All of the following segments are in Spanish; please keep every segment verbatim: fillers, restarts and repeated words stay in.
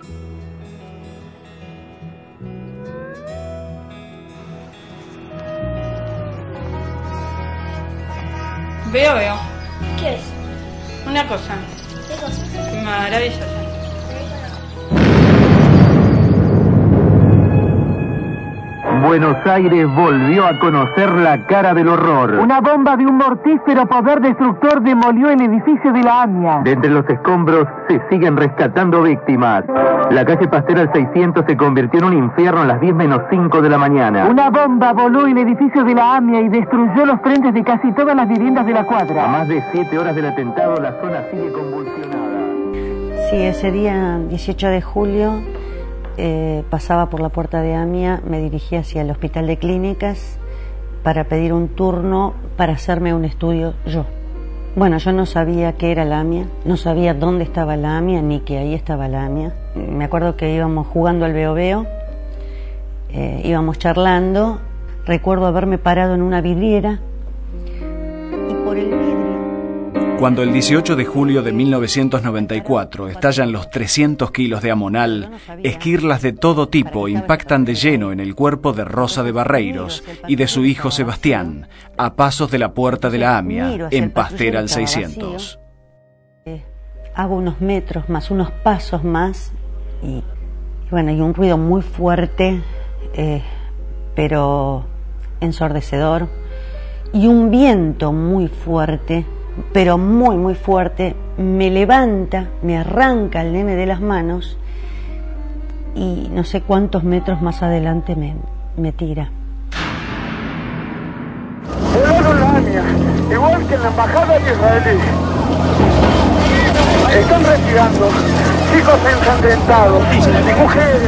Veo, veo. ¿Qué es? Una cosa. ¿Qué cosa? Maravillosa. Buenos Aires volvió a conocer la cara del horror. Una bomba de un mortífero poder destructor demolió el edificio de la AMIA. De entre los escombros se siguen rescatando víctimas. La calle Pastel al seiscientos se convirtió en un infierno a las diez menos cinco de la mañana. Una bomba voló el edificio de la AMIA y destruyó los frentes de casi todas las viviendas de la cuadra. A más de siete horas del atentado, la zona sigue convulsionada. Sí, ese día, dieciocho de julio, eh, pasaba por la puerta de AMIA, me dirigí hacia el Hospital de Clínicas para pedir un turno para hacerme un estudio yo. Bueno, yo no sabía qué era la AMIA, no sabía dónde estaba la AMIA, ni que ahí estaba la AMIA. Me acuerdo que íbamos jugando al veo veo, eh, íbamos charlando, recuerdo haberme parado en una vidriera y por el vidrio... Cuando el dieciocho de julio de mil novecientos noventa y cuatro estallan los trescientos kilos de amonal, esquirlas de todo tipo impactan de lleno en el cuerpo de Rosa de Barreiros y de su hijo Sebastián, a pasos de la puerta de la AMIA, en Pastel al seiscientos. Hago unos metros más, unos pasos más, y bueno, hay un ruido muy fuerte, eh, pero ensordecedor, y un viento muy fuerte, pero muy muy fuerte, me levanta, me arranca el nene de las manos y no sé cuántos metros más adelante me, me tira. Volaron la AMIA, igual que en la embajada israelí. Están retirando chicos ensangrentados, mujeres.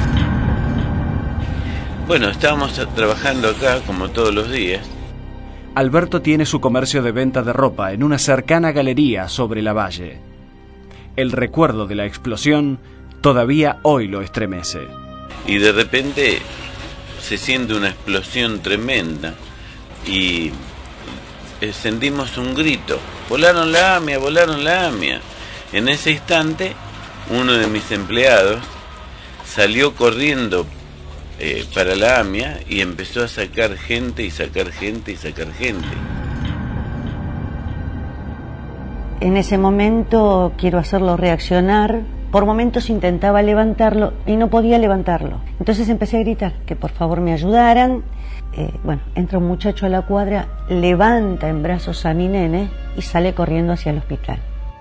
Bueno, estábamos trabajando acá como todos los días. Alberto tiene su comercio de venta de ropa en una cercana galería sobre la valle. El recuerdo de la explosión todavía hoy lo estremece. Y de repente se siente una explosión tremenda y sentimos un grito: volaron la AMIA, volaron la AMIA. En ese instante, uno de mis empleados salió corriendo Eh, para la AMIA y empezó a sacar gente y sacar gente y sacar gente. En ese momento quiero hacerlo reaccionar. Por momentos intentaba levantarlo y no podía levantarlo. Entonces empecé a gritar que por favor me ayudaran. Eh, bueno, entra un muchacho a la cuadra, levanta en brazos a mi nene y sale corriendo hacia el hospital.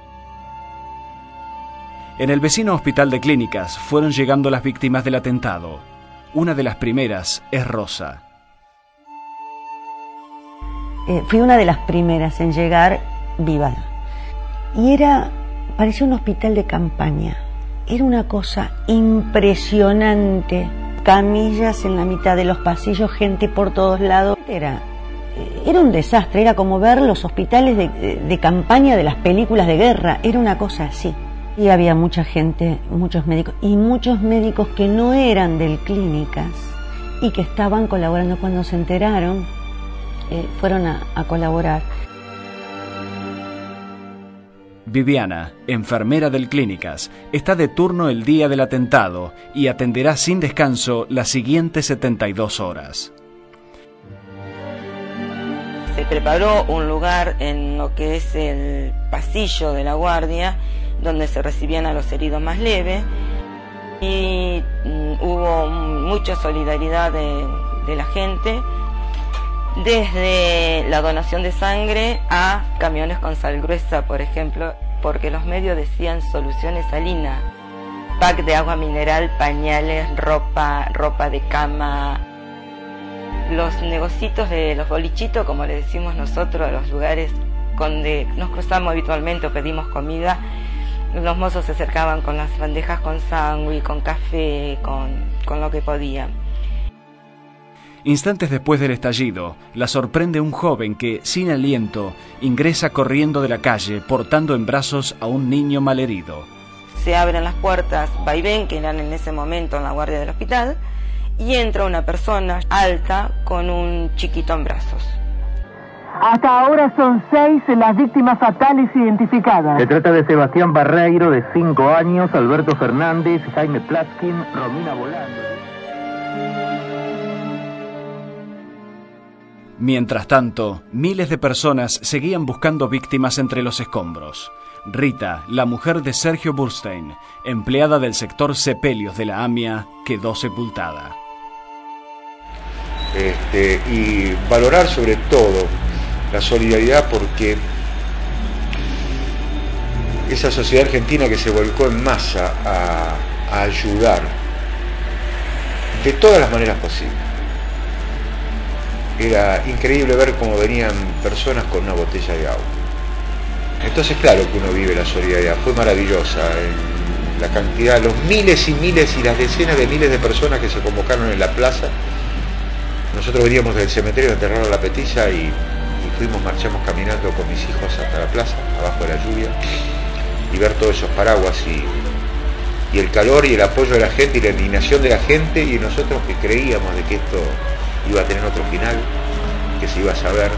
En el vecino Hospital de Clínicas fueron llegando las víctimas del atentado. Una de las primeras es Rosa. Eh, fui una de las primeras en llegar viva. Y era, parecía un hospital de campaña. Era una cosa impresionante. Camillas en la mitad de los pasillos, gente por todos lados. Era, era un desastre, era como ver los hospitales de, de, de campaña de las películas de guerra. Era una cosa así. Y había mucha gente, muchos médicos, y muchos médicos que no eran del Clínicas y que estaban colaborando. Cuando se enteraron, eh, fueron a, a colaborar. Viviana, enfermera del Clínicas, está de turno el día del atentado y atenderá sin descanso las siguientes setenta y dos horas. Se preparó un lugar en lo que es el pasillo de la guardia, donde se recibían a los heridos más leves, y mm, hubo mucha solidaridad de, de la gente, desde la donación de sangre a camiones con sal gruesa, por ejemplo, porque los medios decían soluciones salinas, pack de agua mineral, pañales, ropa, ropa de cama, los negocitos de los bolichitos, como le decimos nosotros a los lugares donde nos cruzamos habitualmente o pedimos comida. Los mozos se acercaban con las bandejas con sándwich, con café, con, con lo que podían. Instantes después del estallido, la sorprende un joven que, sin aliento, ingresa corriendo de la calle portando en brazos a un niño malherido. Se abren las puertas vaivén, que eran en ese momento en la guardia del hospital, y entra una persona alta con un chiquito en brazos. Hasta ahora son seis las víctimas fatales identificadas. Se trata de Sebastián Barreiro, de cinco años, Alberto Fernández, Jaime Plaskin, Romina Volando. Mientras tanto, miles de personas seguían buscando víctimas entre los escombros. Rita, la mujer de Sergio Burstein, empleada del sector Sepelios de la AMIA, quedó sepultada. Este, y valorar sobre todo la solidaridad, porque esa sociedad argentina que se volcó en masa a, a ayudar de todas las maneras posibles. Era increíble ver cómo venían personas con una botella de agua. Entonces, claro que uno vive la solidaridad, fue maravillosa la cantidad, los miles y miles y las decenas de miles de personas que se convocaron en la plaza. Nosotros veníamos del cementerio, enterraron a la Petilla y, y fuimos, marchamos caminando con mis hijos hasta la plaza, abajo de la lluvia, y ver todos esos paraguas y, y el calor y el apoyo de la gente y la indignación de la gente, y nosotros que creíamos de que esto iba a tener otro final, que se iba a saber.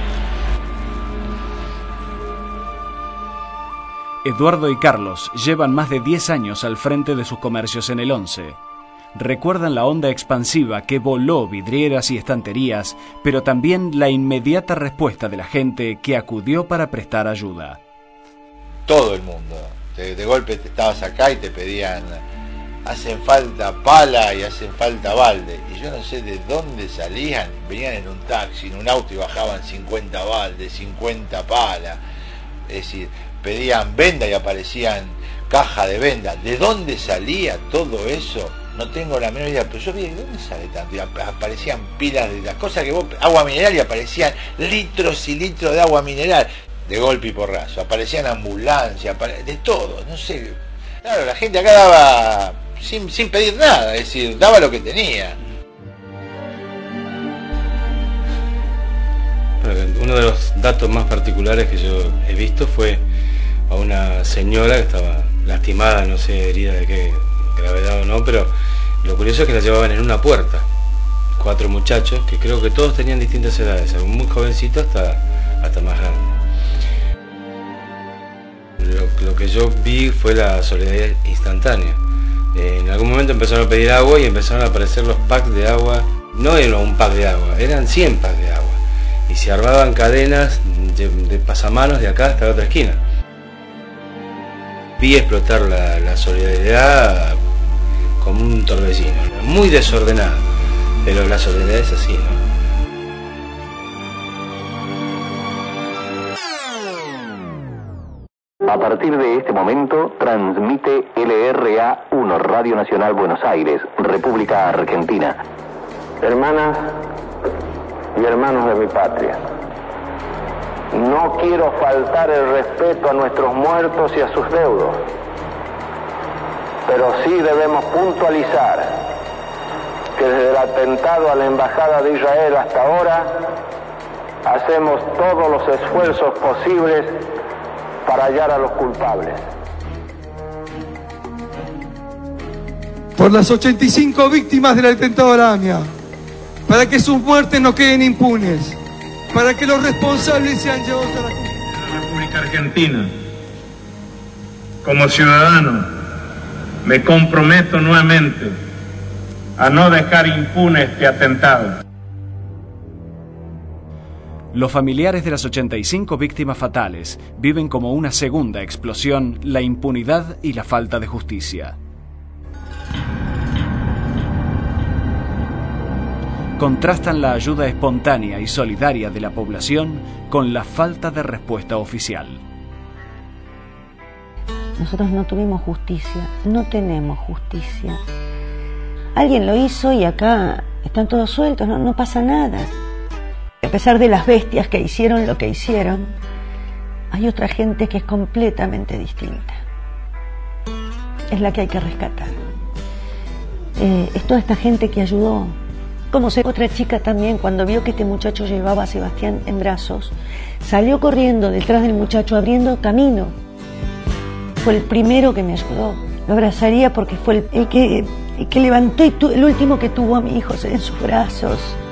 Eduardo y Carlos llevan más de diez años al frente de sus comercios en el once. Recuerdan la onda expansiva que voló vidrieras y estanterías, pero también la inmediata respuesta de la gente que acudió para prestar ayuda. Todo el mundo. De, de golpe te estabas acá y te pedían, hacen falta pala y hacen falta balde. Y yo no sé de dónde salían, venían en un taxi, en un auto y bajaban cincuenta baldes, cincuenta palas. Es decir, pedían venda y aparecían caja de venda. ¿De dónde salía todo eso? No tengo la menor idea, pero yo vi, ¿de dónde sale tanto? Y aparecían pilas de las cosas que vos, agua mineral, y aparecían litros y litros de agua mineral, de golpe y porrazo. Aparecían ambulancias, apare... de todo, no sé. Claro, la gente acá daba sin, sin pedir nada, es decir, daba lo que tenía. Uno de los datos más particulares que yo he visto fue a una señora que estaba lastimada, no sé, herida de qué gravedad o no, pero lo curioso es que la llevaban en una puerta. Cuatro muchachos, que creo que todos tenían distintas edades, muy jovencitos hasta, hasta más grandes. Lo, lo que yo vi fue la solidaridad instantánea. Eh, en algún momento empezaron a pedir agua y empezaron a aparecer los packs de agua. No era un pack de agua, eran cien packs de agua. Y se armaban cadenas de, de pasamanos de acá hasta la otra esquina. Vi explotar la, la solidaridad como un torbellino, muy desordenado, pero la solidaridad es así, ¿no? A partir de este momento transmite L R A uno, Radio Nacional Buenos Aires, República Argentina. Hermanas y hermanos de mi patria, no quiero faltar el respeto a nuestros muertos y a sus deudos, pero sí debemos puntualizar que desde el atentado a la Embajada de Israel hasta ahora hacemos todos los esfuerzos posibles para hallar a los culpables. Por las ochenta y cinco víctimas del atentado a la AMIA, para que sus muertes no queden impunes, para que los responsables sean llevados a la justicia. En la República Argentina, como ciudadano, me comprometo nuevamente a no dejar impune este atentado. Los familiares de las ochenta y cinco víctimas fatales viven como una segunda explosión la impunidad y la falta de justicia. Contrastan la ayuda espontánea y solidaria de la población con la falta de respuesta oficial. Nosotros no tuvimos justicia, no tenemos justicia. Alguien lo hizo y acá están todos sueltos, no, no pasa nada. A pesar de las bestias que hicieron lo que hicieron, hay otra gente que es completamente distinta. Es la que hay que rescatar. Eh, es toda esta gente que ayudó. Como sé, otra chica también, cuando vio que este muchacho llevaba a Sebastián en brazos, salió corriendo detrás del muchacho, abriendo camino. Fue el primero que me ayudó. Lo abrazaría porque fue el, el, que, el que levantó y tu, el último que tuvo a mi hijo en sus brazos.